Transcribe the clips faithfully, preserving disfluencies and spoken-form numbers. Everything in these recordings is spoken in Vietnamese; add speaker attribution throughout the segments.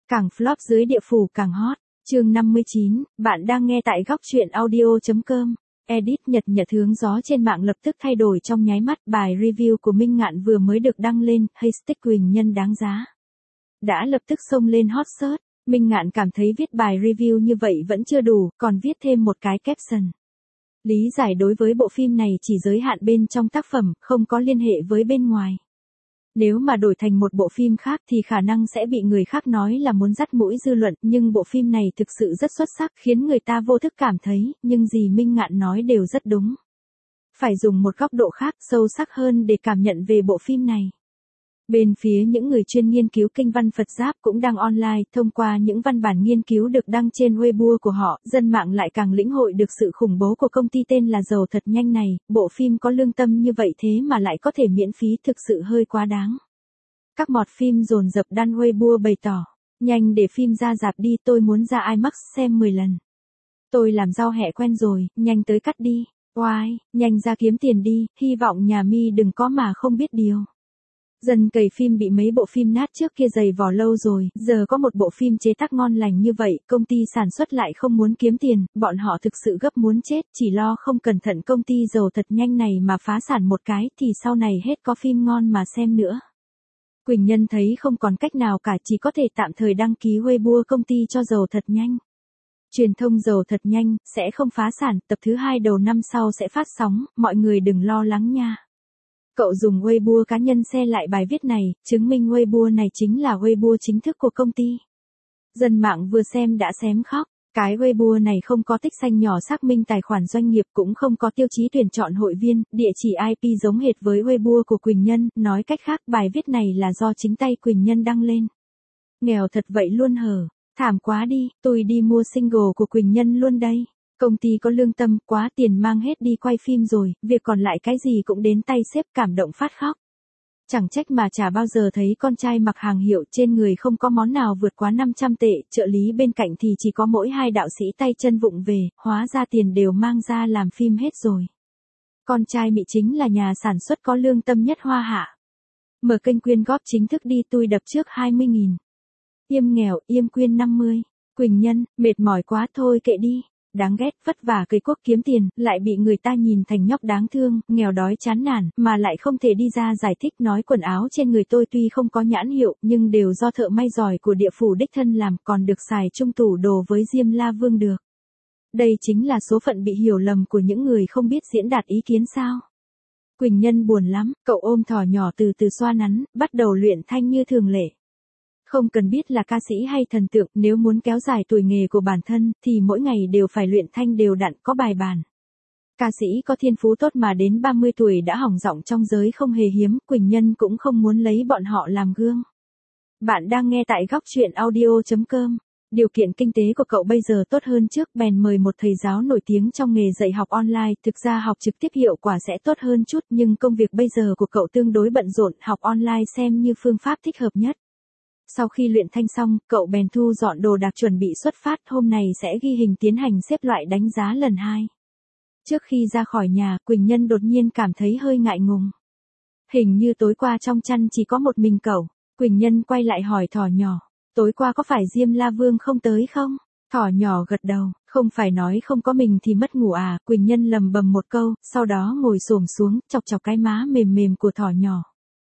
Speaker 1: Càng flop dưới địa phủ càng hot. Chương năm mươi chín, bạn đang nghe tại góc truyện audio.com. Edit Nhật Nhật hướng gió trên mạng lập tức thay đổi trong nháy mắt. Bài review của Minh Ngạn vừa mới được đăng lên, hashtag Quỳnh Nhân đáng giá đã lập tức xông lên hot search. Minh Ngạn cảm thấy viết bài review như vậy vẫn chưa đủ, còn viết thêm một cái caption. Lý giải đối với bộ phim này chỉ giới hạn bên trong tác phẩm, không có liên hệ với bên ngoài. Nếu mà đổi thành một bộ phim khác thì khả năng sẽ bị người khác nói là muốn dắt mũi dư luận, nhưng bộ phim này thực sự rất xuất sắc, khiến người ta vô thức cảm thấy, nhưng gì Minh Ngạn nói đều rất đúng. Phải dùng một góc độ khác, sâu sắc hơn để cảm nhận về bộ phim này. Bên phía những người chuyên nghiên cứu kinh văn Phật Giáp cũng đang online, thông qua những văn bản nghiên cứu được đăng trên Weibo của họ, dân mạng lại càng lĩnh hội được sự khủng bố của công ty tên là Giàu Thật Nhanh này. Bộ phim có lương tâm như vậy thế mà lại có thể miễn phí, thực sự hơi quá đáng. Các mọt phim dồn dập đăng Weibo bày tỏ, nhanh để phim ra rạp đi, tôi muốn ra IMAX xem mười lần. Tôi làm rau hẹ quen rồi, nhanh tới cắt đi. Oai, nhanh ra kiếm tiền đi, hy vọng nhà mi đừng có mà không biết điều. Dân cày phim bị mấy bộ phim nát trước kia dày vò lâu rồi, giờ có một bộ phim chế tác ngon lành như vậy, công ty sản xuất lại không muốn kiếm tiền, bọn họ thực sự gấp muốn chết, chỉ lo không cẩn thận công ty Giàu Thật Nhanh này mà phá sản một cái thì sau này hết có phim ngon mà xem nữa. Quỳnh Nhân thấy không còn cách nào cả, chỉ có thể tạm thời đăng ký Weibo công ty cho Giàu Thật Nhanh. Truyền thông Giàu Thật Nhanh sẽ không phá sản, tập thứ hai đầu năm sau sẽ phát sóng, mọi người đừng lo lắng nha. Cậu dùng Weibo cá nhân share lại bài viết này, chứng minh Weibo này chính là Weibo chính thức của công ty. Dân mạng vừa xem đã xém khóc. Cái Weibo này không có tích xanh nhỏ xác minh tài khoản doanh nghiệp, cũng không có tiêu chí tuyển chọn hội viên, địa chỉ i pê giống hệt với Weibo của Quỳnh Nhân, nói cách khác bài viết này là do chính tay Quỳnh Nhân đăng lên. Nghèo thật vậy luôn hở, thảm quá đi, tôi đi mua single của Quỳnh Nhân luôn đây. Công ty có lương tâm, quá tiền mang hết đi quay phim rồi, việc còn lại cái gì cũng đến tay sếp, cảm động phát khóc. Chẳng trách mà chả bao giờ thấy con trai mặc hàng hiệu, trên người không có món nào vượt quá năm trăm tệ, trợ lý bên cạnh thì chỉ có mỗi hai đạo sĩ tay chân vụng về, hóa ra tiền đều mang ra làm phim hết rồi. Con trai Mỹ chính là nhà sản xuất có lương tâm nhất Hoa Hạ. Mở kênh quyên góp chính thức đi, tôi đập trước hai mươi nghìn. Yêm nghèo, Yêm quyên năm mươi. Quỳnh Nhân, mệt mỏi quá thôi kệ đi. Đáng ghét, vất vả cây quốc kiếm tiền, lại bị người ta nhìn thành nhóc đáng thương, nghèo đói chán nản, mà lại không thể đi ra giải thích nói quần áo trên người tôi tuy không có nhãn hiệu, nhưng đều do thợ may giỏi của địa phủ đích thân làm, còn được xài chung tủ đồ với Diêm La Vương được. Đây chính là số phận bị hiểu lầm của những người không biết diễn đạt ý kiến sao. Quỳnh Nhân buồn lắm, cậu ôm thỏ nhỏ từ từ xoa nắn, bắt đầu luyện thanh như thường lệ. Không cần biết là ca sĩ hay thần tượng, nếu muốn kéo dài tuổi nghề của bản thân, thì mỗi ngày đều phải luyện thanh đều đặn, có bài bản. Ca sĩ có thiên phú tốt mà đến ba mươi tuổi đã hỏng giọng trong giới không hề hiếm, Quỳnh Nhân cũng không muốn lấy bọn họ làm gương. Bạn đang nghe tại góc truyện audio.com. Điều kiện kinh tế của cậu bây giờ tốt hơn trước, bèn mời một thầy giáo nổi tiếng trong nghề dạy học online, thực ra học trực tiếp hiệu quả sẽ tốt hơn chút, nhưng công việc bây giờ của cậu tương đối bận rộn, học online xem như phương pháp thích hợp nhất. Sau khi luyện thanh xong, cậu bèn thu dọn đồ đạc chuẩn bị xuất phát, hôm nay sẽ ghi hình tiến hành xếp loại đánh giá lần hai. Trước khi ra khỏi nhà, Quỳnh Nhân đột nhiên cảm thấy hơi ngại ngùng. Hình như tối qua trong chăn chỉ có một mình cậu. Quỳnh Nhân quay lại hỏi thỏ nhỏ, tối qua có phải Diêm La Vương không tới không? Thỏ nhỏ gật đầu, không phải nói không có mình thì mất ngủ à? Quỳnh Nhân lầm bầm một câu, sau đó ngồi xổm xuống, chọc chọc cái má mềm mềm của thỏ nhỏ.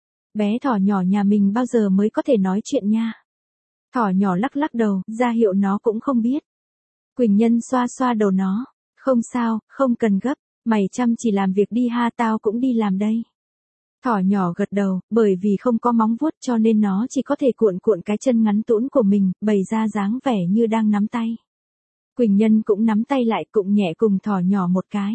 Speaker 1: Bé thỏ nhỏ nhà mình bao giờ mới có thể nói chuyện nha. Thỏ nhỏ lắc lắc đầu, ra hiệu nó cũng không biết. Quỳnh Nhân xoa xoa đầu nó. Không sao, không cần gấp, mày chăm chỉ làm việc đi ha, tao cũng đi làm đây. Thỏ nhỏ gật đầu, bởi vì không có móng vuốt cho nên nó chỉ có thể cuộn cuộn cái chân ngắn tũn của mình, bày ra dáng vẻ như đang nắm tay. Quỳnh Nhân cũng nắm tay lại, cụng nhẹ cùng thỏ nhỏ một cái.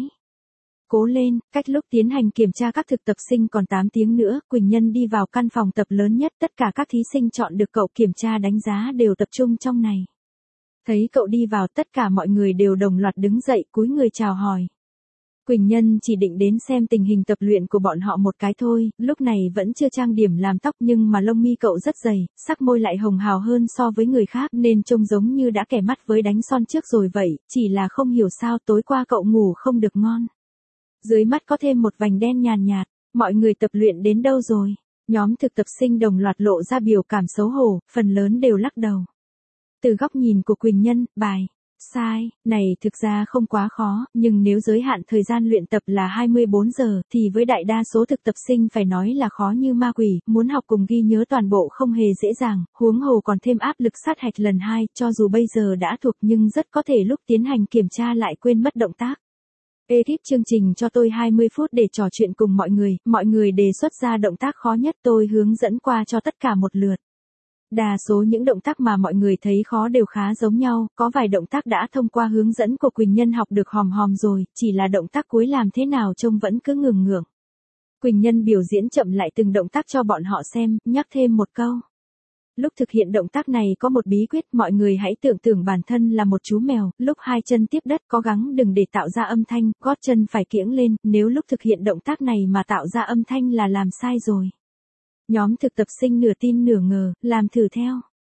Speaker 1: Cố lên, cách lúc tiến hành kiểm tra các thực tập sinh còn tám tiếng nữa, Quỳnh Nhân đi vào căn phòng tập lớn nhất, tất cả các thí sinh chọn được cậu kiểm tra đánh giá đều tập trung trong này. Thấy cậu đi vào, tất cả mọi người đều đồng loạt đứng dậy, cúi người chào hỏi. Quỳnh Nhân chỉ định đến xem tình hình tập luyện của bọn họ một cái thôi, lúc này vẫn chưa trang điểm làm tóc nhưng mà lông mi cậu rất dày, sắc môi lại hồng hào hơn so với người khác nên trông giống như đã kẻ mắt với đánh son trước rồi vậy, chỉ là không hiểu sao tối qua cậu ngủ không được ngon. Dưới mắt có thêm một vành đen nhàn nhạt, mọi người tập luyện đến đâu rồi? Nhóm thực tập sinh đồng loạt lộ ra biểu cảm xấu hổ, phần lớn đều lắc đầu. Từ góc nhìn của Quỳnh Nhân, bài sai này thực ra không quá khó, nhưng nếu giới hạn thời gian luyện tập là hai mươi bốn giờ, thì với đại đa số thực tập sinh phải nói là khó như ma quỷ, muốn học cùng ghi nhớ toàn bộ không hề dễ dàng, huống hồ còn thêm áp lực sát hạch lần hai, cho dù bây giờ đã thuộc nhưng rất có thể lúc tiến hành kiểm tra lại quên mất động tác. Ekip chương trình cho tôi hai mươi phút để trò chuyện cùng mọi người, mọi người đề xuất ra động tác khó nhất tôi hướng dẫn qua cho tất cả một lượt. Đa số những động tác mà mọi người thấy khó đều khá giống nhau, có vài động tác đã thông qua hướng dẫn của Quỳnh Nhân học được hòm hòm rồi, chỉ là động tác cuối làm thế nào trông vẫn cứ ngường ngượng. Quỳnh Nhân biểu diễn chậm lại từng động tác cho bọn họ xem, nhắc thêm một câu. Lúc thực hiện động tác này có một bí quyết, mọi người hãy tưởng tượng bản thân là một chú mèo, lúc hai chân tiếp đất cố gắng đừng để tạo ra âm thanh, gót chân phải kiễng lên, nếu lúc thực hiện động tác này mà tạo ra âm thanh là làm sai rồi. Nhóm thực tập sinh nửa tin nửa ngờ, làm thử theo.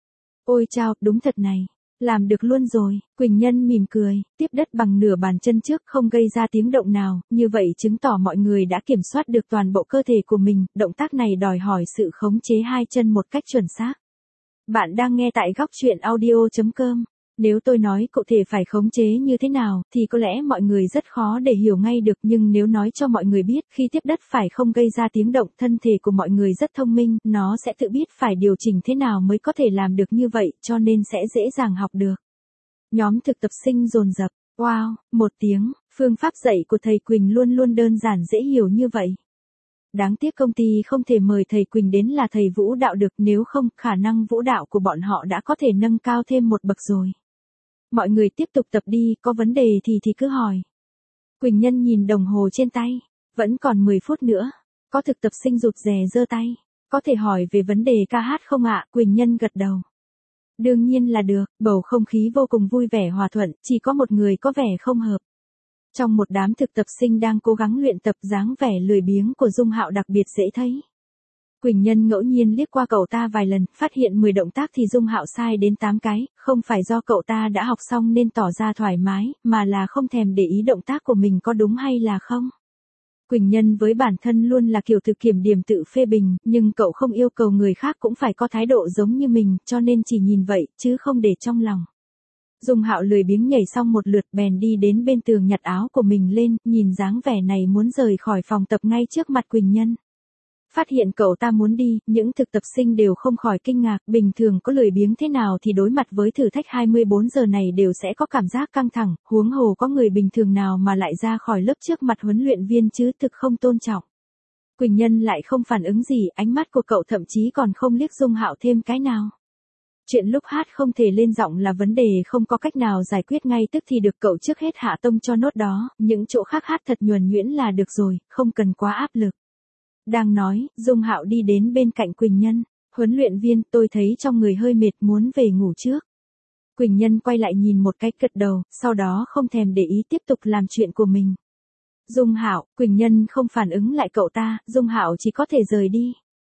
Speaker 1: Ôi chao, đúng thật này. Làm được luôn rồi, Quỳnh Nhân mỉm cười, tiếp đất bằng nửa bàn chân trước không gây ra tiếng động nào, như vậy chứng tỏ mọi người đã kiểm soát được toàn bộ cơ thể của mình, động tác này đòi hỏi sự khống chế hai chân một cách chuẩn xác. Bạn đang nghe tại góc truyện audio chấm com. Nếu tôi nói cụ thể phải khống chế như thế nào, thì có lẽ mọi người rất khó để hiểu ngay được, nhưng nếu nói cho mọi người biết khi tiếp đất phải không gây ra tiếng động, thân thể của mọi người rất thông minh, nó sẽ tự biết phải điều chỉnh thế nào mới có thể làm được như vậy, cho nên sẽ dễ dàng học được. Nhóm thực tập sinh dồn dập, wow, một tiếng, phương pháp dạy của thầy Quỳnh luôn luôn đơn giản dễ hiểu như vậy. Đáng tiếc công ty không thể mời thầy Quỳnh đến là thầy vũ đạo được, nếu không, khả năng vũ đạo của bọn họ đã có thể nâng cao thêm một bậc rồi. Mọi người tiếp tục tập đi, có vấn đề thì thì cứ hỏi. Quỳnh Nhân nhìn đồng hồ trên tay, vẫn còn mười phút nữa. Có thực tập sinh rụt rè giơ tay, có thể hỏi về vấn đề ca hát không ạ? Quỳnh Nhân gật đầu. Đương nhiên là được, bầu không khí vô cùng vui vẻ hòa thuận, chỉ có một người có vẻ không hợp. Trong một đám thực tập sinh đang cố gắng luyện tập, dáng vẻ lười biếng của Dung Hạo đặc biệt dễ thấy. Quỳnh Nhân ngẫu nhiên liếc qua cậu ta vài lần, phát hiện mười động tác thì Dung Hạo sai đến tám cái, không phải do cậu ta đã học xong nên tỏ ra thoải mái, mà là không thèm để ý động tác của mình có đúng hay là không. Quỳnh Nhân với bản thân luôn là kiểu tự kiểm điểm tự phê bình, nhưng cậu không yêu cầu người khác cũng phải có thái độ giống như mình, cho nên chỉ nhìn vậy, chứ không để trong lòng. Dung Hạo lười biếng nhảy xong một lượt bèn đi đến bên tường nhặt áo của mình lên, nhìn dáng vẻ này muốn rời khỏi phòng tập ngay trước mặt Quỳnh Nhân. Phát hiện cậu ta muốn đi, những thực tập sinh đều không khỏi kinh ngạc, bình thường có lười biếng thế nào thì đối mặt với thử thách hai mươi bốn giờ này đều sẽ có cảm giác căng thẳng, huống hồ có người bình thường nào mà lại ra khỏi lớp trước mặt huấn luyện viên chứ, thực không tôn trọng. Quỳnh Nhân lại không phản ứng gì, ánh mắt của cậu thậm chí còn không liếc Dung Hạo thêm cái nào. Chuyện lúc hát không thể lên giọng là vấn đề không có cách nào giải quyết ngay tức thì được, cậu trước hết hạ tông cho nốt đó, những chỗ khác hát thật nhuần nhuyễn là được rồi, không cần quá áp lực. Đang nói, Dung Hạo đi đến bên cạnh Quỳnh Nhân, huấn luyện viên, tôi thấy trong người hơi mệt muốn về ngủ trước. Quỳnh Nhân quay lại nhìn một cái gật đầu, sau đó không thèm để ý tiếp tục làm chuyện của mình. Dung Hạo, Quỳnh Nhân không phản ứng lại cậu ta, Dung Hạo chỉ có thể rời đi.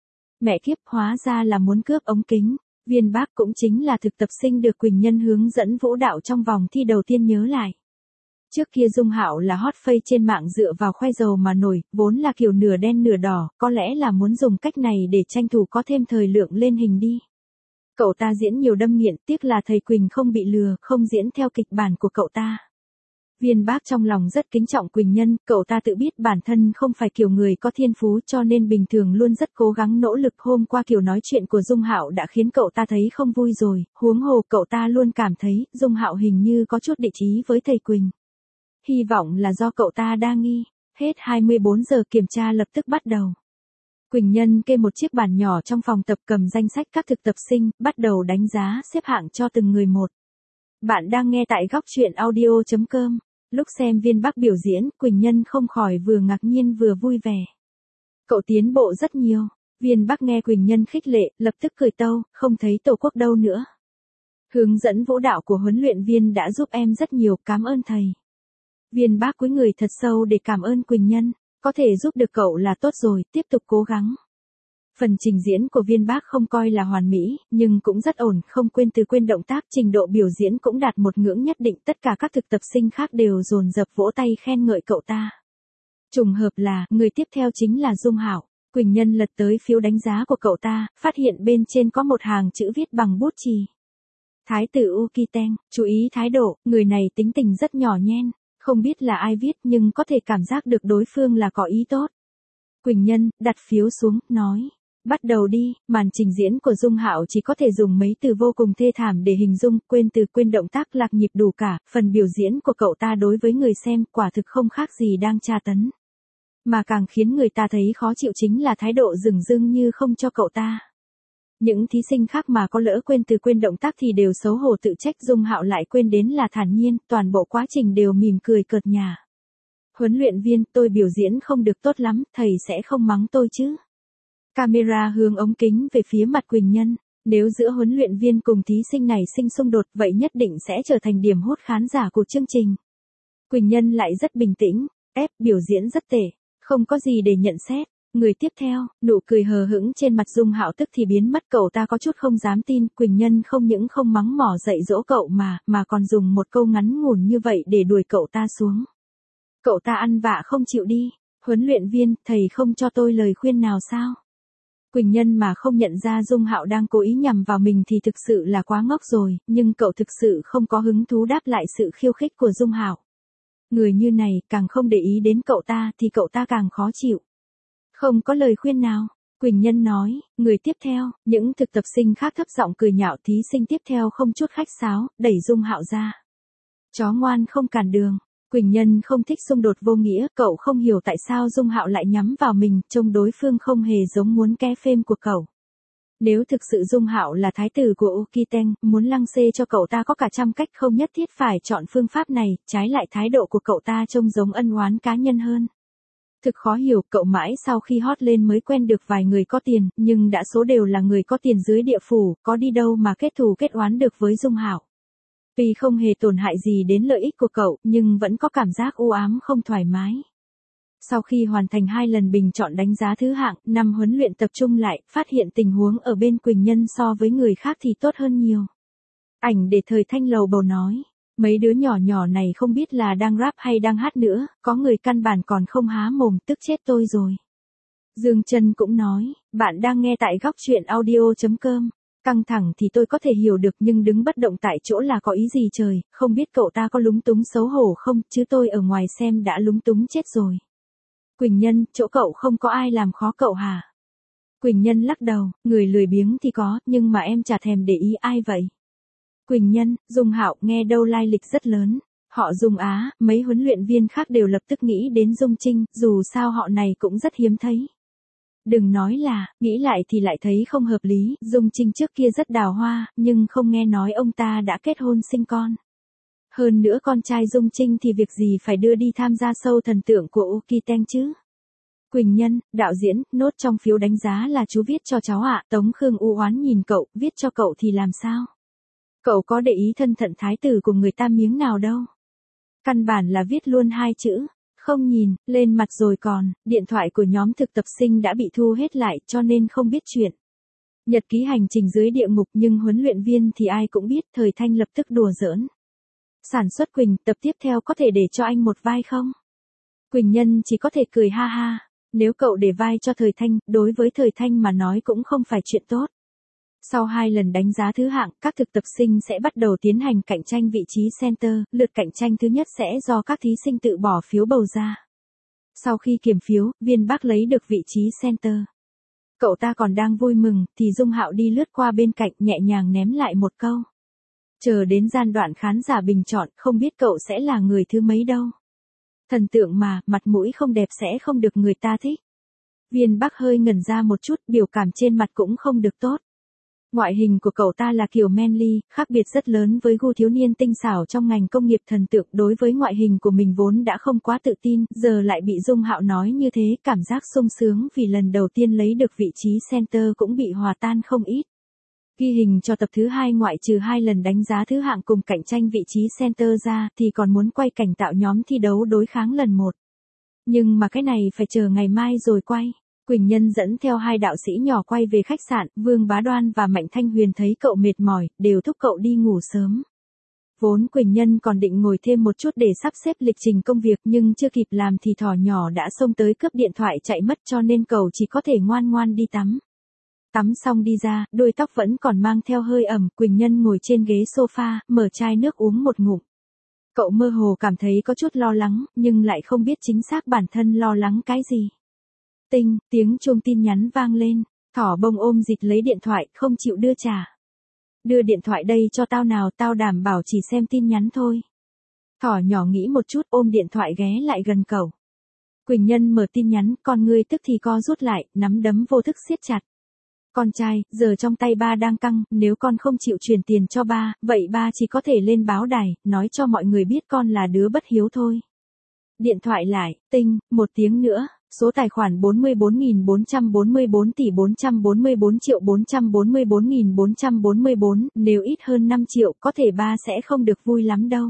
Speaker 1: Mẹ kiếp, hóa ra là muốn cướp ống kính. Viên Bác cũng chính là thực tập sinh được Quỳnh Nhân hướng dẫn vũ đạo trong vòng thi đầu tiên nhớ lại. Trước kia Dung Hạo là hot face trên mạng dựa vào khoe dầu mà nổi, vốn là kiểu nửa đen nửa đỏ, có lẽ là muốn dùng cách này để tranh thủ có thêm thời lượng lên hình đi. Cậu ta diễn nhiều đâm nghiện, tiếc là thầy Quỳnh không bị lừa, không diễn theo kịch bản của cậu ta. Viên Bác trong lòng rất kính trọng Quỳnh Nhân, cậu ta tự biết bản thân không phải kiểu người có thiên phú cho nên bình thường luôn rất cố gắng nỗ lực, hôm qua kiểu nói chuyện của Dung Hạo đã khiến cậu ta thấy không vui rồi, huống hồ cậu ta luôn cảm thấy Dung Hạo hình như có chút địch ý với thầy Quỳnh. Hy vọng là do cậu ta đa nghi. Hết hai mươi bốn giờ kiểm tra lập tức bắt đầu. Quỳnh Nhân kê một chiếc bàn nhỏ trong phòng tập, cầm danh sách các thực tập sinh, bắt đầu đánh giá xếp hạng cho từng người một. Bạn đang nghe tại góc truyện audio chấm com. Lúc xem Viên Bác biểu diễn, Quỳnh Nhân không khỏi vừa ngạc nhiên vừa vui vẻ. Cậu tiến bộ rất nhiều. Viên Bác nghe Quỳnh Nhân khích lệ, lập tức cười tâu, không thấy Tổ quốc đâu nữa. Hướng dẫn vũ đạo của huấn luyện viên đã giúp em rất nhiều, cảm ơn thầy. Viên Bác cúi người thật sâu để cảm ơn Quỳnh Nhân, có thể giúp được cậu là tốt rồi, tiếp tục cố gắng. Phần trình diễn của Viên Bác không coi là hoàn mỹ, nhưng cũng rất ổn, không quên từ quên động tác, trình độ biểu diễn cũng đạt một ngưỡng nhất định, tất cả các thực tập sinh khác đều dồn dập vỗ tay khen ngợi cậu ta. Trùng hợp là, người tiếp theo chính là Dung Hạo. Quỳnh Nhân lật tới phiếu đánh giá của cậu ta, phát hiện bên trên có một hàng chữ viết bằng bút chì. Thái tử Ukiteng, chú ý thái độ, người này tính tình rất nhỏ nhen, không biết là ai viết nhưng có thể cảm giác được đối phương là có ý tốt. Quỳnh Nhân, đặt phiếu xuống, nói. Bắt đầu đi, màn trình diễn của Dung Hạo chỉ có thể dùng mấy từ vô cùng thê thảm để hình dung, quên từ quên động tác lạc nhịp đủ cả, phần biểu diễn của cậu ta đối với người xem quả thực không khác gì đang tra tấn. Mà càng khiến người ta thấy khó chịu chính là thái độ dửng dưng như không cho cậu ta. Những thí sinh khác mà có lỡ quên từ quên động tác thì đều xấu hổ tự trách, Dung Hạo lại quên đến là thản nhiên, toàn bộ quá trình đều mỉm cười cợt nhả. Huấn luyện viên, tôi biểu diễn không được tốt lắm, thầy sẽ không mắng tôi chứ? Camera hướng ống kính về phía mặt Quỳnh Nhân. Nếu giữa huấn luyện viên cùng thí sinh này sinh xung đột vậy nhất định sẽ trở thành điểm hút khán giả của chương trình. Quỳnh Nhân lại rất bình tĩnh, ép biểu diễn rất tệ, không có gì để nhận xét. Người tiếp theo, nụ cười hờ hững trên mặt Dung Hạo tức thì biến mất, cậu ta có chút không dám tin, Quỳnh Nhân không những không mắng mỏ dạy dỗ cậu mà, mà còn dùng một câu ngắn ngủn như vậy để đuổi cậu ta xuống. Cậu ta ăn vạ không chịu đi, huấn luyện viên, thầy không cho tôi lời khuyên nào sao? Quỳnh Nhân mà không nhận ra Dung Hạo đang cố ý nhằm vào mình thì thực sự là quá ngốc rồi, nhưng cậu thực sự không có hứng thú đáp lại sự khiêu khích của Dung Hạo. Người như này càng không để ý đến cậu ta thì cậu ta càng khó chịu. Không có lời khuyên nào, Quỳnh Nhân nói. Người tiếp theo, những thực tập sinh khác thấp giọng cười nhạo, thí sinh tiếp theo không chút khách sáo, đẩy Dung Hạo ra. Chó ngoan không cản đường. Quỳnh Nhân không thích xung đột vô nghĩa, cậu không hiểu tại sao Dung Hạo lại nhắm vào mình, trông đối phương không hề giống muốn ké phêm của cậu. Nếu thực sự Dung Hạo là thái tử của Ukiteng, muốn lăng xê cho cậu ta có cả trăm cách, không nhất thiết phải chọn phương pháp này, trái lại thái độ của cậu ta trông giống ân oán cá nhân hơn. Thực khó hiểu, cậu mãi sau khi hot lên mới quen được vài người có tiền, nhưng đa số đều là người có tiền dưới địa phủ, có đi đâu mà kết thù kết oán được với Dung Hạo. Vì không hề tổn hại gì đến lợi ích của cậu, nhưng vẫn có cảm giác u ám không thoải mái. Sau khi hoàn thành hai lần bình chọn đánh giá thứ hạng, năm huấn luyện tập trung lại, phát hiện tình huống ở bên Quỳnh Nhân so với người khác thì tốt hơn nhiều. Ảnh để Thời Thanh lầu bầu nói, mấy đứa nhỏ nhỏ này không biết là đang rap hay đang hát nữa, có người căn bản còn không há mồm, tức chết tôi rồi. Dương Trân cũng nói, bạn đang nghe tại góc truyện audio chấm com. Căng thẳng thì tôi có thể hiểu được, nhưng đứng bất động tại chỗ là có ý gì trời, không biết cậu ta có lúng túng xấu hổ không, chứ tôi ở ngoài xem đã lúng túng chết rồi. Quỳnh Nhân, chỗ cậu không có ai làm khó cậu hả? Quỳnh Nhân lắc đầu, người lười biếng thì có, nhưng mà em chả thèm để ý ai vậy. Quỳnh Nhân, Dung Hạo nghe đâu lai lịch rất lớn. Họ Dung Á, mấy huấn luyện viên khác đều lập tức nghĩ đến Dung Trinh, dù sao họ này cũng rất hiếm thấy. Đừng nói là, nghĩ lại thì lại thấy không hợp lý, Dung Trinh trước kia rất đào hoa, nhưng không nghe nói ông ta đã kết hôn sinh con. Hơn nữa con trai Dung Trinh thì việc gì phải đưa đi tham gia show thần tượng của Ukiteng chứ? Quỳnh Nhân, đạo diễn, nốt trong phiếu đánh giá là chú viết cho cháu ạ. Tống Khương u oán nhìn cậu, viết cho cậu thì làm sao? Cậu có để ý thân phận thái tử của người ta miếng nào đâu. Căn bản là viết luôn hai chữ. Không nhìn, lên mặt rồi còn, điện thoại của nhóm thực tập sinh đã bị thu hết lại cho nên không biết chuyện. Nhật ký hành trình dưới địa ngục, nhưng huấn luyện viên thì ai cũng biết. Thời Thanh lập tức đùa giỡn. Sản xuất Quỳnh, tập tiếp theo có thể để cho anh một vai không? Quỳnh Nhân chỉ có thể cười ha ha. Nếu cậu để vai cho Thời Thanh, đối với Thời Thanh mà nói cũng không phải chuyện tốt. Sau hai lần đánh giá thứ hạng, các thực tập sinh sẽ bắt đầu tiến hành cạnh tranh vị trí center, lượt cạnh tranh thứ nhất sẽ do các thí sinh tự bỏ phiếu bầu ra. Sau khi kiểm phiếu, Viên Bắc lấy được vị trí center. Cậu ta còn đang vui mừng, thì Dung Hạo đi lướt qua bên cạnh nhẹ nhàng ném lại một câu. Chờ đến gian đoạn khán giả bình chọn, không biết cậu sẽ là người thứ mấy đâu. Thần tượng mà, mặt mũi không đẹp sẽ không được người ta thích. Viên Bắc hơi ngẩn ra một chút, biểu cảm trên mặt cũng không được tốt. Ngoại hình của cậu ta là kiểu manly, khác biệt rất lớn với gu thiếu niên tinh xảo trong ngành công nghiệp thần tượng. Đối với ngoại hình của mình vốn đã không quá tự tin, giờ lại bị Dung Hạo nói như thế, cảm giác sung sướng vì lần đầu tiên lấy được vị trí center cũng bị hòa tan không ít. Ghi hình cho tập thứ hai, ngoại trừ hai lần đánh giá thứ hạng cùng cạnh tranh vị trí center ra, thì còn muốn quay cảnh tạo nhóm thi đấu đối kháng lần một. Nhưng mà cái này phải chờ ngày mai rồi quay. Quỳnh Nhân dẫn theo hai đạo sĩ nhỏ quay về khách sạn, Vương Bá Đoan và Mạnh Thanh Huyền thấy cậu mệt mỏi, đều thúc cậu đi ngủ sớm. Vốn Quỳnh Nhân còn định ngồi thêm một chút để sắp xếp lịch trình công việc, nhưng chưa kịp làm thì thỏ nhỏ đã xông tới cướp điện thoại chạy mất, cho nên cậu chỉ có thể ngoan ngoan đi tắm. Tắm xong đi ra, đuôi tóc vẫn còn mang theo hơi ẩm, Quỳnh Nhân ngồi trên ghế sofa, mở chai nước uống một ngụm. Cậu mơ hồ cảm thấy có chút lo lắng, nhưng lại không biết chính xác bản thân lo lắng cái gì. Tinh, tiếng chuông tin nhắn vang lên, Thỏ Bông ôm dịch lấy điện thoại, không chịu đưa trả. Đưa điện thoại đây cho tao nào, tao đảm bảo chỉ xem tin nhắn thôi. Thỏ nhỏ nghĩ một chút, ôm điện thoại ghé lại gần cậu. Quỳnh Nhân mở tin nhắn, con ngươi tức thì co rút lại, nắm đấm vô thức siết chặt. Con trai, giờ trong tay ba đang căng, nếu con không chịu truyền tiền cho ba, vậy ba chỉ có thể lên báo đài, nói cho mọi người biết con là đứa bất hiếu thôi. Điện thoại lại, tinh, một tiếng nữa, số tài khoản bốn mươi bốn nghìn bốn trăm bốn mươi bốn tỷ bốn trăm bốn mươi bốn triệu bốn trăm bốn mươi bốn nghìn bốn trăm bốn mươi bốn, nếu ít hơn năm triệu, có thể ba sẽ không được vui lắm đâu.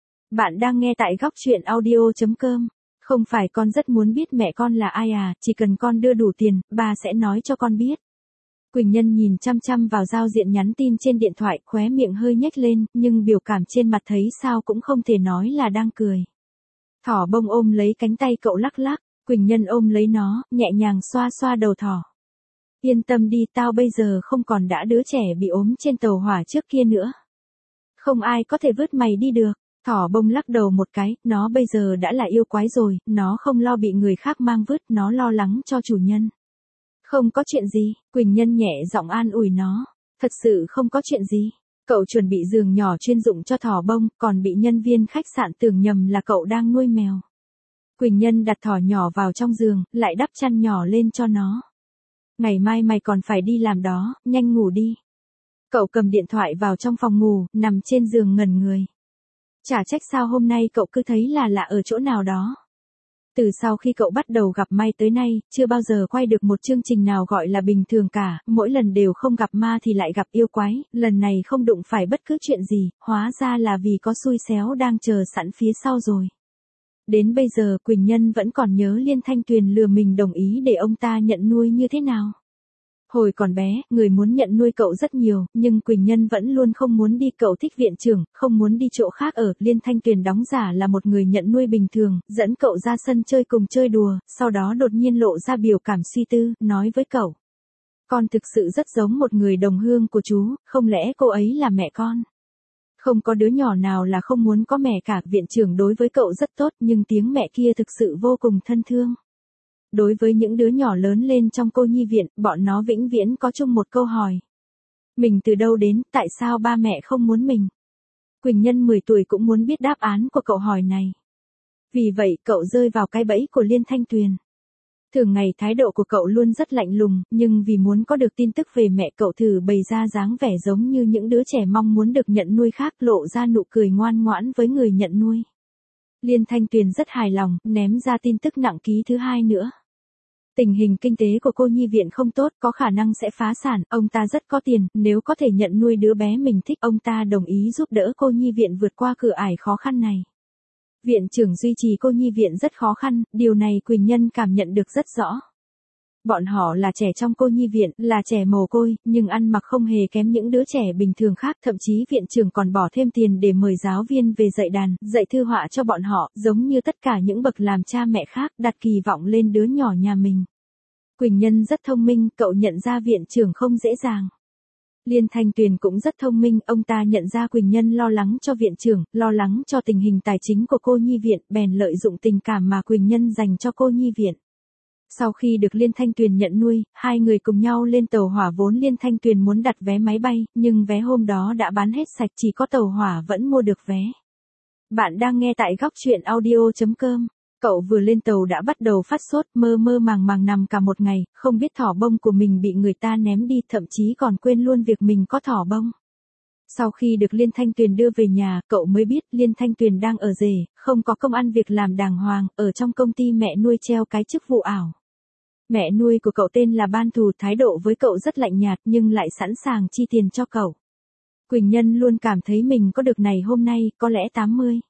Speaker 1: Bạn đang nghe tại góc truyện audio chấm com. Không phải con rất muốn biết mẹ con là ai à, chỉ cần con đưa đủ tiền, ba sẽ nói cho con biết. Quỳnh Nhân nhìn chăm chăm vào giao diện nhắn tin trên điện thoại, khóe miệng hơi nhếch lên, nhưng biểu cảm trên mặt thấy sao cũng không thể nói là đang cười. Thỏ Bông ôm lấy cánh tay cậu lắc lắc, Quỳnh Nhân ôm lấy nó, nhẹ nhàng xoa xoa đầu thỏ. Yên tâm đi, tao bây giờ không còn đã đứa trẻ bị ốm trên tàu hỏa trước kia nữa. Không ai có thể vứt mày đi được. Thỏ Bông lắc đầu một cái, nó bây giờ đã là yêu quái rồi, nó không lo bị người khác mang vứt, nó lo lắng cho chủ nhân. Không có chuyện gì, Quỳnh Nhân nhẹ giọng an ủi nó. Thật sự không có chuyện gì. Cậu chuẩn bị giường nhỏ chuyên dụng cho Thỏ Bông, còn bị nhân viên khách sạn tưởng nhầm là cậu đang nuôi mèo. Quỳnh Nhân đặt thỏ nhỏ vào trong giường, lại đắp chăn nhỏ lên cho nó. Ngày mai mày còn phải đi làm đó, nhanh ngủ đi. Cậu cầm điện thoại vào trong phòng ngủ, nằm trên giường ngẩn người. Chả trách sao hôm nay cậu cứ thấy là lạ ở chỗ nào đó. Từ sau khi cậu bắt đầu gặp May tới nay, chưa bao giờ quay được một chương trình nào gọi là bình thường cả, mỗi lần đều không gặp ma thì lại gặp yêu quái, lần này không đụng phải bất cứ chuyện gì, hóa ra là vì có xui xéo đang chờ sẵn phía sau rồi. Đến bây giờ Quỳnh Nhân vẫn còn nhớ Liên Thanh Tuyền lừa mình đồng ý để ông ta nhận nuôi như thế nào. Hồi còn bé, người muốn nhận nuôi cậu rất nhiều, nhưng Quỳnh Nhân vẫn luôn không muốn đi, cậu thích viện trưởng, không muốn đi chỗ khác ở, Liên Thanh Tuyền đóng giả là một người nhận nuôi bình thường, dẫn cậu ra sân chơi cùng chơi đùa, sau đó đột nhiên lộ ra biểu cảm suy tư, nói với cậu. Con thực sự rất giống một người đồng hương của chú, không lẽ cô ấy là mẹ con? Không có đứa nhỏ nào là không muốn có mẹ cả, viện trưởng đối với cậu rất tốt, nhưng tiếng mẹ kia thực sự vô cùng thân thương. Đối với những đứa nhỏ lớn lên trong cô nhi viện, bọn nó vĩnh viễn có chung một câu hỏi. Mình từ đâu đến, tại sao ba mẹ không muốn mình? Quỳnh Nhân mười tuổi cũng muốn biết đáp án của cậu hỏi này. Vì vậy cậu rơi vào cái bẫy của Liên Thanh Tuyền. Thường ngày thái độ của cậu luôn rất lạnh lùng, nhưng vì muốn có được tin tức về mẹ cậu thử bày ra dáng vẻ giống như những đứa trẻ mong muốn được nhận nuôi khác, lộ ra nụ cười ngoan ngoãn với người nhận nuôi. Liên Thanh Tuyền rất hài lòng, ném ra tin tức nặng ký thứ hai nữa. Tình hình kinh tế của cô nhi viện không tốt, có khả năng sẽ phá sản, ông ta rất có tiền, nếu có thể nhận nuôi đứa bé mình thích, ông ta đồng ý giúp đỡ cô nhi viện vượt qua cửa ải khó khăn này. Viện trưởng duy trì cô nhi viện rất khó khăn, điều này Quỳnh Nhân cảm nhận được rất rõ. Bọn họ là trẻ trong cô nhi viện, là trẻ mồ côi, nhưng ăn mặc không hề kém những đứa trẻ bình thường khác, thậm chí viện trưởng còn bỏ thêm tiền để mời giáo viên về dạy đàn, dạy thư họa cho bọn họ, giống như tất cả những bậc làm cha mẹ khác, đặt kỳ vọng lên đứa nhỏ nhà mình. Quỳnh Nhân rất thông minh, cậu nhận ra viện trưởng không dễ dàng. Liên Thanh Tuyền cũng rất thông minh, ông ta nhận ra Quỳnh Nhân lo lắng cho viện trưởng, lo lắng cho tình hình tài chính của cô nhi viện, bèn lợi dụng tình cảm mà Quỳnh Nhân dành cho cô nhi viện. Sau khi được Liên Thanh Tuyền nhận nuôi, hai người cùng nhau lên tàu hỏa, vốn Liên Thanh Tuyền muốn đặt vé máy bay, nhưng vé hôm đó đã bán hết sạch, chỉ có tàu hỏa vẫn mua được vé. Bạn đang nghe tại góc truyện audio chấm com. Cậu vừa lên tàu đã bắt đầu phát sốt, mơ mơ màng màng nằm cả một ngày, không biết thỏ bông của mình bị người ta ném đi, thậm chí còn quên luôn việc mình có thỏ bông. Sau khi được Liên Thanh Tuyền đưa về nhà, cậu mới biết Liên Thanh Tuyền đang ở rể, không có công ăn việc làm đàng hoàng, ở trong công ty mẹ nuôi treo cái chức vụ ảo. Mẹ nuôi của cậu tên là Ban Thù, thái độ với cậu rất lạnh nhạt nhưng lại sẵn sàng chi tiền cho cậu. Quỳnh Nhân luôn cảm thấy mình có được này hôm nay, có lẽ tám mươi.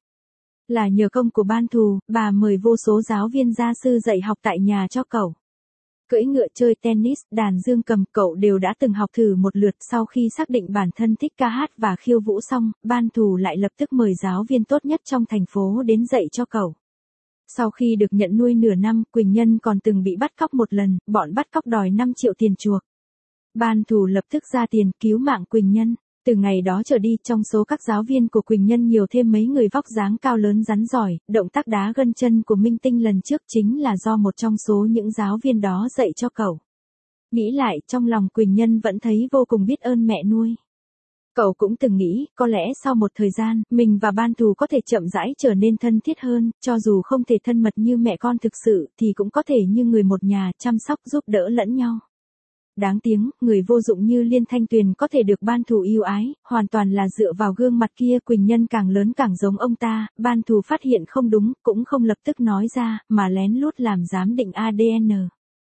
Speaker 1: Là nhờ công của Ban Thù, bà mời vô số giáo viên gia sư dạy học tại nhà cho cậu. Cưỡi ngựa, chơi tennis, đàn dương cầm, cậu đều đã từng học thử một lượt. Sau khi xác định bản thân thích ca hát và khiêu vũ xong, Ban Thù lại lập tức mời giáo viên tốt nhất trong thành phố đến dạy cho cậu. Sau khi được nhận nuôi nửa năm, Quỳnh Nhân còn từng bị bắt cóc một lần, bọn bắt cóc đòi năm triệu tiền chuộc. Ban Thù lập tức ra tiền cứu mạng Quỳnh Nhân. Từ ngày đó trở đi, trong số các giáo viên của Quỳnh Nhân nhiều thêm mấy người vóc dáng cao lớn rắn giỏi, động tác đá gân chân của Minh Tinh lần trước chính là do một trong số những giáo viên đó dạy cho cậu. Nghĩ lại, trong lòng Quỳnh Nhân vẫn thấy vô cùng biết ơn mẹ nuôi. Cậu cũng từng nghĩ, có lẽ sau một thời gian, mình và Ban Thù có thể chậm rãi trở nên thân thiết hơn, cho dù không thể thân mật như mẹ con thực sự, thì cũng có thể như người một nhà, chăm sóc giúp đỡ lẫn nhau. Đáng tiếng, người vô dụng như Liên Thanh Tuyền có thể được Ban Thù yêu ái, hoàn toàn là dựa vào gương mặt kia. Quỳnh Nhân càng lớn càng giống ông ta, Ban Thù phát hiện không đúng, cũng không lập tức nói ra, mà lén lút làm giám định a đê en.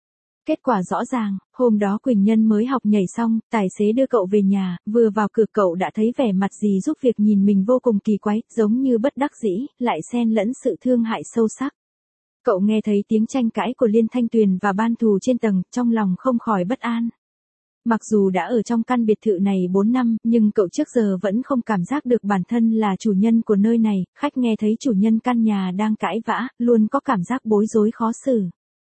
Speaker 1: Kết quả rõ ràng, hôm đó Quỳnh Nhân mới học nhảy xong, tài xế đưa cậu về nhà, vừa vào cửa cậu đã thấy vẻ mặt dì giúp việc nhìn mình vô cùng kỳ quái, giống như bất đắc dĩ, lại xen lẫn sự thương hại sâu sắc. Cậu nghe thấy tiếng tranh cãi của Liên Thanh Tuyền và Ban Thù trên tầng, trong lòng không khỏi bất an. Mặc dù đã ở trong căn biệt thự này bốn năm, nhưng cậu trước giờ vẫn không cảm giác được bản thân là chủ nhân của nơi này, khách nghe thấy chủ nhân căn nhà đang cãi vã, luôn có cảm giác bối rối khó xử.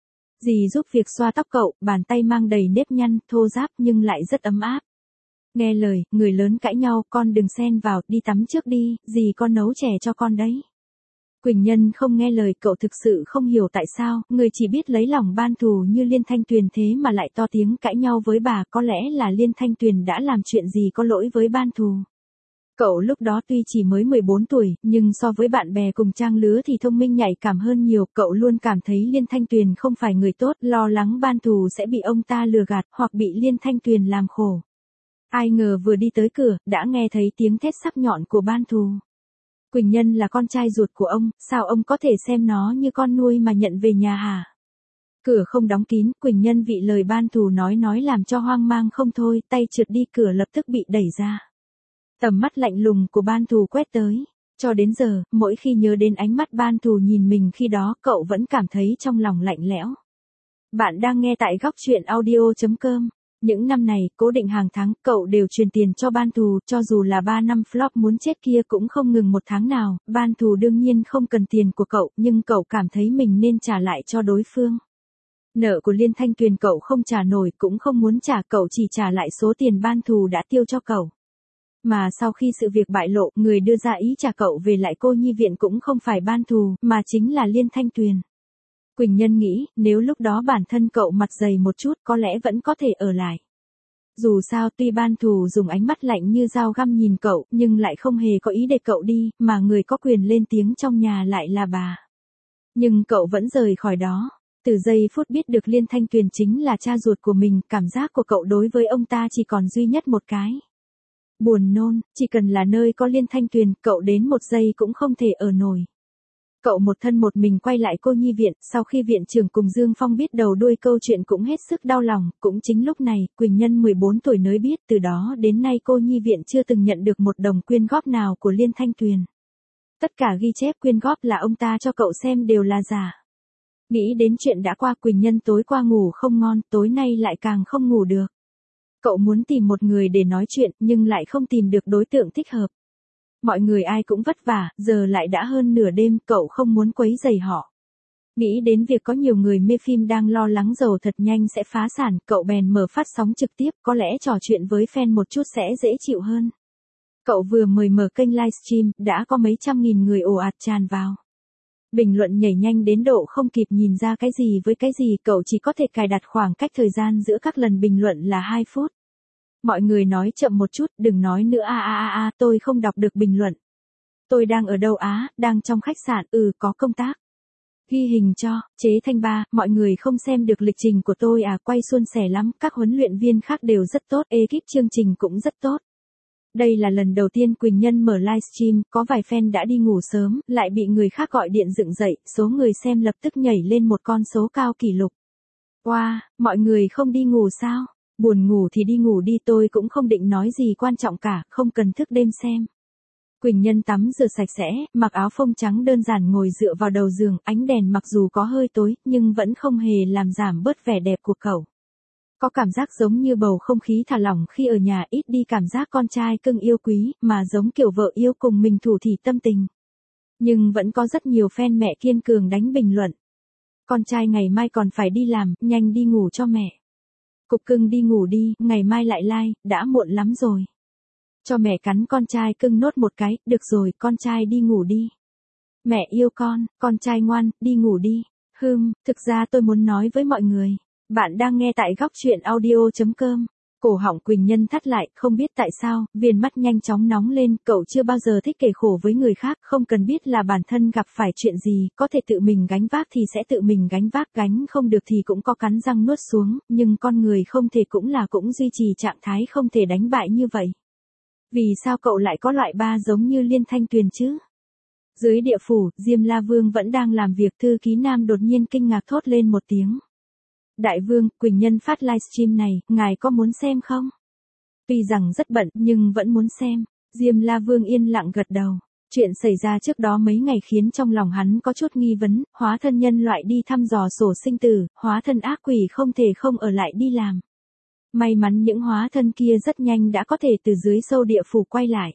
Speaker 1: Dì giúp việc xoa tóc cậu, bàn tay mang đầy nếp nhăn, thô ráp nhưng lại rất ấm áp. Nghe lời, người lớn cãi nhau, con đừng xen vào, đi tắm trước đi, dì con nấu chè cho con đấy. Quỳnh Nhân không nghe lời, cậu thực sự không hiểu tại sao, người chỉ biết lấy lòng Ban Thù như Liên Thanh Tuyền thế mà lại to tiếng cãi nhau với bà, có lẽ là Liên Thanh Tuyền đã làm chuyện gì có lỗi với Ban Thù. Cậu lúc đó tuy chỉ mới mười bốn tuổi, nhưng so với bạn bè cùng trang lứa thì thông minh nhạy cảm hơn nhiều, cậu luôn cảm thấy Liên Thanh Tuyền không phải người tốt, lo lắng Ban Thù sẽ bị ông ta lừa gạt, hoặc bị Liên Thanh Tuyền làm khổ. Ai ngờ vừa đi tới cửa, đã nghe thấy tiếng thét sắc nhọn của Ban Thù. Quỳnh Nhân là con trai ruột của ông, sao ông có thể xem nó như con nuôi mà nhận về nhà hả? Cửa không đóng kín, Quỳnh Nhân vị lời Ban Thù nói nói làm cho hoang mang không thôi, tay trượt đi, cửa lập tức bị đẩy ra. Tầm mắt lạnh lùng của Ban Thù quét tới. Cho đến giờ, mỗi khi nhớ đến ánh mắt Ban Thù nhìn mình khi đó, cậu vẫn cảm thấy trong lòng lạnh lẽo. Bạn đang nghe tại góc truyện audio chấm com. Những năm này, cố định hàng tháng, cậu đều truyền tiền cho Ban Thù, cho dù là ba năm flop muốn chết kia cũng không ngừng một tháng nào. Ban Thù đương nhiên không cần tiền của cậu, nhưng cậu cảm thấy mình nên trả lại cho đối phương. Nợ của Liên Thanh Tuyền cậu không trả nổi, cũng không muốn trả, cậu chỉ trả lại số tiền Ban Thù đã tiêu cho cậu. Mà sau khi sự việc bại lộ, người đưa ra ý trả cậu về lại cô nhi viện cũng không phải Ban Thù, mà chính là Liên Thanh Tuyền. Quỳnh Nhân nghĩ, nếu lúc đó bản thân cậu mặt dày một chút có lẽ vẫn có thể ở lại. Dù sao tuy Ban Thù dùng ánh mắt lạnh như dao găm nhìn cậu, nhưng lại không hề có ý để cậu đi, mà người có quyền lên tiếng trong nhà lại là bà. Nhưng cậu vẫn rời khỏi đó. Từ giây phút biết được Liên Thanh Tuyền chính là cha ruột của mình, cảm giác của cậu đối với ông ta chỉ còn duy nhất một cái. Buồn nôn, chỉ cần là nơi có Liên Thanh Tuyền, cậu đến một giây cũng không thể ở nổi. Cậu một thân một mình quay lại cô nhi viện, sau khi viện trưởng cùng Dương Phong biết đầu đuôi câu chuyện cũng hết sức đau lòng, cũng chính lúc này, Quỳnh Nhân mười bốn tuổi mới biết, từ đó đến nay cô nhi viện chưa từng nhận được một đồng quyên góp nào của Liên Thanh Tuyền. Tất cả ghi chép quyên góp là ông ta cho cậu xem đều là giả. Nghĩ đến chuyện đã qua, Quỳnh Nhân tối qua ngủ không ngon, tối nay lại càng không ngủ được. Cậu muốn tìm một người để nói chuyện, nhưng lại không tìm được đối tượng thích hợp. Mọi người ai cũng vất vả, giờ lại đã hơn nửa đêm, cậu không muốn quấy rầy họ. Nghĩ đến việc có nhiều người mê phim đang lo lắng dầu thật nhanh sẽ phá sản, cậu bèn mở phát sóng trực tiếp, có lẽ trò chuyện với fan một chút sẽ dễ chịu hơn. Cậu vừa mời mở kênh livestream, đã có mấy trăm nghìn người ồ ạt tràn vào. Bình luận nhảy nhanh đến độ không kịp nhìn ra cái gì với cái gì, cậu chỉ có thể cài đặt khoảng cách thời gian giữa các lần bình luận là hai phút. Mọi người nói chậm một chút, đừng nói nữa a a a a, tôi không đọc được bình luận. Tôi đang ở đâu á, đang trong khách sạn, ừ, có công tác. Ghi hình cho, chế thanh ba, mọi người không xem được lịch trình của tôi à, quay suôn sẻ lắm, các huấn luyện viên khác đều rất tốt, ekip chương trình cũng rất tốt. Đây là lần đầu tiên Quỳnh Nhân mở livestream, có vài fan đã đi ngủ sớm, lại bị người khác gọi điện dựng dậy, số người xem lập tức nhảy lên một con số cao kỷ lục. Wow, mọi người không đi ngủ sao? Buồn ngủ thì đi ngủ đi, tôi cũng không định nói gì quan trọng cả, không cần thức đêm xem. Quỳnh Nhân tắm rửa sạch sẽ, mặc áo phông trắng đơn giản ngồi dựa vào đầu giường, ánh đèn mặc dù có hơi tối, nhưng vẫn không hề làm giảm bớt vẻ đẹp của cậu. Có cảm giác giống như bầu không khí thả lỏng khi ở nhà, ít đi cảm giác con trai cưng yêu quý, mà giống kiểu vợ yêu cùng mình thủ thỉ tâm tình. Nhưng vẫn có rất nhiều fan mẹ kiên cường đánh bình luận. Con trai ngày mai còn phải đi làm, nhanh đi ngủ cho mẹ. Cục cưng đi ngủ đi, ngày mai lại like, đã muộn lắm rồi. Cho mẹ cắn con trai cưng nốt một cái, được rồi, con trai đi ngủ đi. Mẹ yêu con, con trai ngoan, đi ngủ đi. Hừm, thực ra tôi muốn nói với mọi người. Bạn đang nghe tại góc chuyện audio.com. Cổ họng Quỳnh Nhân thắt lại, không biết tại sao, viền mắt nhanh chóng nóng lên, cậu chưa bao giờ thích kể khổ với người khác, không cần biết là bản thân gặp phải chuyện gì, có thể tự mình gánh vác thì sẽ tự mình gánh vác, gánh không được thì cũng có cắn răng nuốt xuống, nhưng con người không thể cũng là cũng duy trì trạng thái không thể đánh bại như vậy. Vì sao cậu lại có loại ba giống như Liên Thanh Tuyền chứ? Dưới địa phủ, Diêm La Vương vẫn đang làm việc, thư ký nam đột nhiên kinh ngạc thốt lên một tiếng. Đại vương, Quỳnh Nhân phát livestream này, ngài có muốn xem không? Tuy rằng rất bận, nhưng vẫn muốn xem. Diêm La Vương yên lặng gật đầu. Chuyện xảy ra trước đó mấy ngày khiến trong lòng hắn có chút nghi vấn, hóa thân nhân loại đi thăm dò sổ sinh tử, hóa thân ác quỷ không thể không ở lại đi làm. May mắn những hóa thân kia rất nhanh đã có thể từ dưới sâu địa phủ quay lại.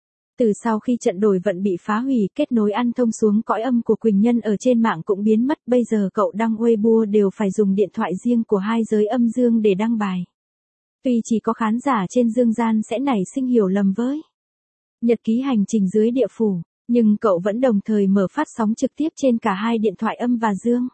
Speaker 1: Từ sau khi trận đổi vận bị phá hủy, kết nối ăn thông xuống cõi âm của Quỳnh Nhân ở trên mạng cũng biến mất, bây giờ cậu đăng Weibo đều phải dùng điện thoại riêng của hai giới âm dương để đăng bài. Tuy chỉ có khán giả trên dương gian sẽ nảy sinh hiểu lầm với nhật ký hành trình dưới địa phủ, nhưng cậu vẫn đồng thời mở phát sóng trực tiếp trên cả hai điện thoại âm và dương.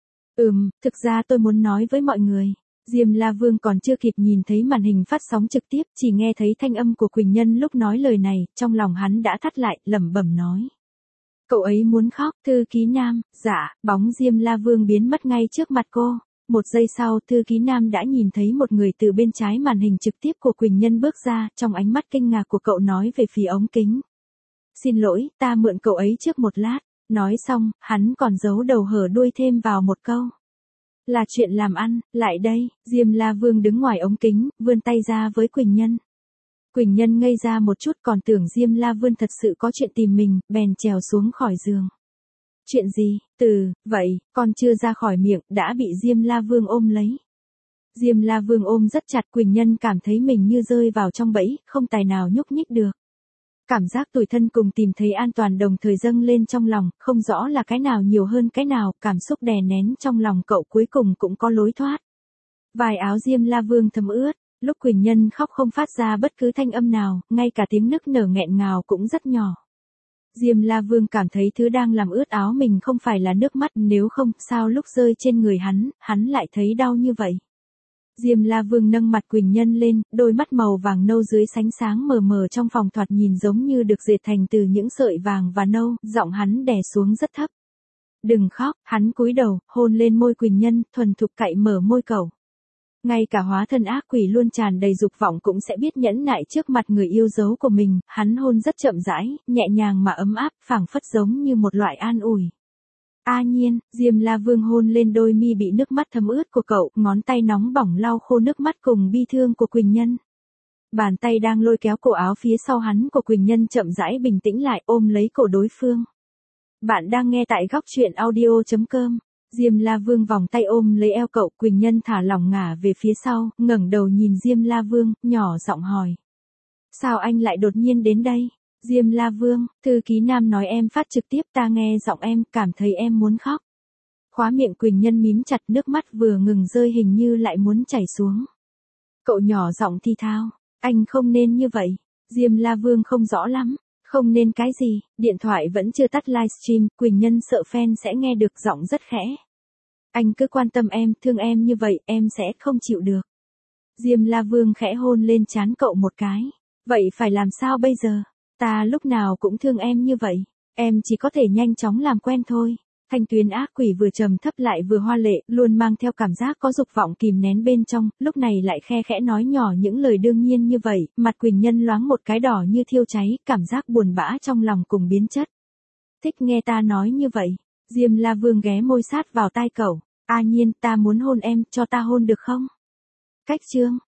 Speaker 1: Ừm, thực ra tôi muốn nói với mọi người. Diêm La Vương còn chưa kịp nhìn thấy màn hình phát sóng trực tiếp, chỉ nghe thấy thanh âm của Quỳnh Nhân lúc nói lời này, trong lòng hắn đã thắt lại, lẩm bẩm nói. Cậu ấy muốn khóc, thư ký nam, dạ, bóng Diêm La Vương biến mất ngay trước mặt cô. Một giây sau, thư ký nam đã nhìn thấy một người từ bên trái màn hình trực tiếp của Quỳnh Nhân bước ra, trong ánh mắt kinh ngạc của cậu nói về phía ống kính. Xin lỗi, ta mượn cậu ấy trước một lát. Nói xong, hắn còn giấu đầu hở đuôi thêm vào một câu. Là chuyện làm ăn, lại đây, Diêm La Vương đứng ngoài ống kính, vươn tay ra với Quỳnh Nhân. Quỳnh Nhân ngây ra một chút còn tưởng Diêm La Vương thật sự có chuyện tìm mình, bèn trèo xuống khỏi giường. Chuyện gì, từ, vậy, còn chưa ra khỏi miệng, đã bị Diêm La Vương ôm lấy. Diêm La Vương ôm rất chặt, Quỳnh Nhân cảm thấy mình như rơi vào trong bẫy, không tài nào nhúc nhích được. Cảm giác tủi thân cùng tìm thấy an toàn đồng thời dâng lên trong lòng, không rõ là cái nào nhiều hơn cái nào, cảm xúc đè nén trong lòng cậu cuối cùng cũng có lối thoát. Vài áo Diêm La Vương thấm ướt, lúc Quỳnh Nhân khóc không phát ra bất cứ thanh âm nào, ngay cả tiếng nức nở nghẹn ngào cũng rất nhỏ. Diêm La Vương cảm thấy thứ đang làm ướt áo mình không phải là nước mắt, nếu không, sao lúc rơi trên người hắn, hắn lại thấy đau như vậy. Diêm La Vương nâng mặt Quỳnh Nhân lên, đôi mắt màu vàng nâu dưới sánh sáng mờ mờ trong phòng thoạt nhìn giống như được dệt thành từ những sợi vàng và nâu, giọng hắn đè xuống rất thấp. Đừng khóc, hắn cúi đầu, hôn lên môi Quỳnh Nhân, thuần thục cạy mở môi cậu. Ngay cả hóa thân ác quỷ luôn tràn đầy dục vọng cũng sẽ biết nhẫn nại trước mặt người yêu dấu của mình, hắn hôn rất chậm rãi, nhẹ nhàng mà ấm áp, phảng phất giống như một loại an ủi. A nhiên, Diêm La Vương hôn lên đôi mi bị nước mắt thấm ướt của cậu, ngón tay nóng bỏng lau khô nước mắt cùng bi thương của Quỳnh Nhân. Bàn tay đang lôi kéo cổ áo phía sau hắn của Quỳnh Nhân chậm rãi bình tĩnh lại, ôm lấy cổ đối phương. Bạn đang nghe tại góc chuyện audio.com. Diêm La Vương vòng tay ôm lấy eo cậu, Quỳnh Nhân thả lỏng ngả về phía sau, ngẩng đầu nhìn Diêm La Vương, nhỏ giọng hỏi. Sao anh lại đột nhiên đến đây? Diêm La Vương, thư ký nam nói em phát trực tiếp, ta nghe giọng em, cảm thấy em muốn khóc. Khóa miệng Quỳnh Nhân mím chặt, nước mắt vừa ngừng rơi hình như lại muốn chảy xuống. Cậu nhỏ giọng thi thao, anh không nên như vậy. Diêm La Vương không rõ lắm, không nên cái gì, điện thoại vẫn chưa tắt livestream, Quỳnh Nhân sợ fan sẽ nghe được, giọng rất khẽ. Anh cứ quan tâm em, thương em như vậy, em sẽ không chịu được. Diêm La Vương khẽ hôn lên trán cậu một cái. Vậy phải làm sao bây giờ? Ta lúc nào cũng thương em như vậy, em chỉ có thể nhanh chóng làm quen thôi. Thanh tuyến ác quỷ vừa trầm thấp lại vừa hoa lệ, luôn mang theo cảm giác có dục vọng kìm nén bên trong, lúc này lại khe khẽ nói nhỏ những lời đương nhiên như vậy, mặt Quỳnh Nhân loáng một cái đỏ như thiêu cháy, cảm giác buồn bã trong lòng cùng biến chất. Thích nghe ta nói như vậy. Diêm La Vương ghé môi sát vào tai cậu. A nhiên, ta muốn hôn em, cho ta hôn được không? Cách chương.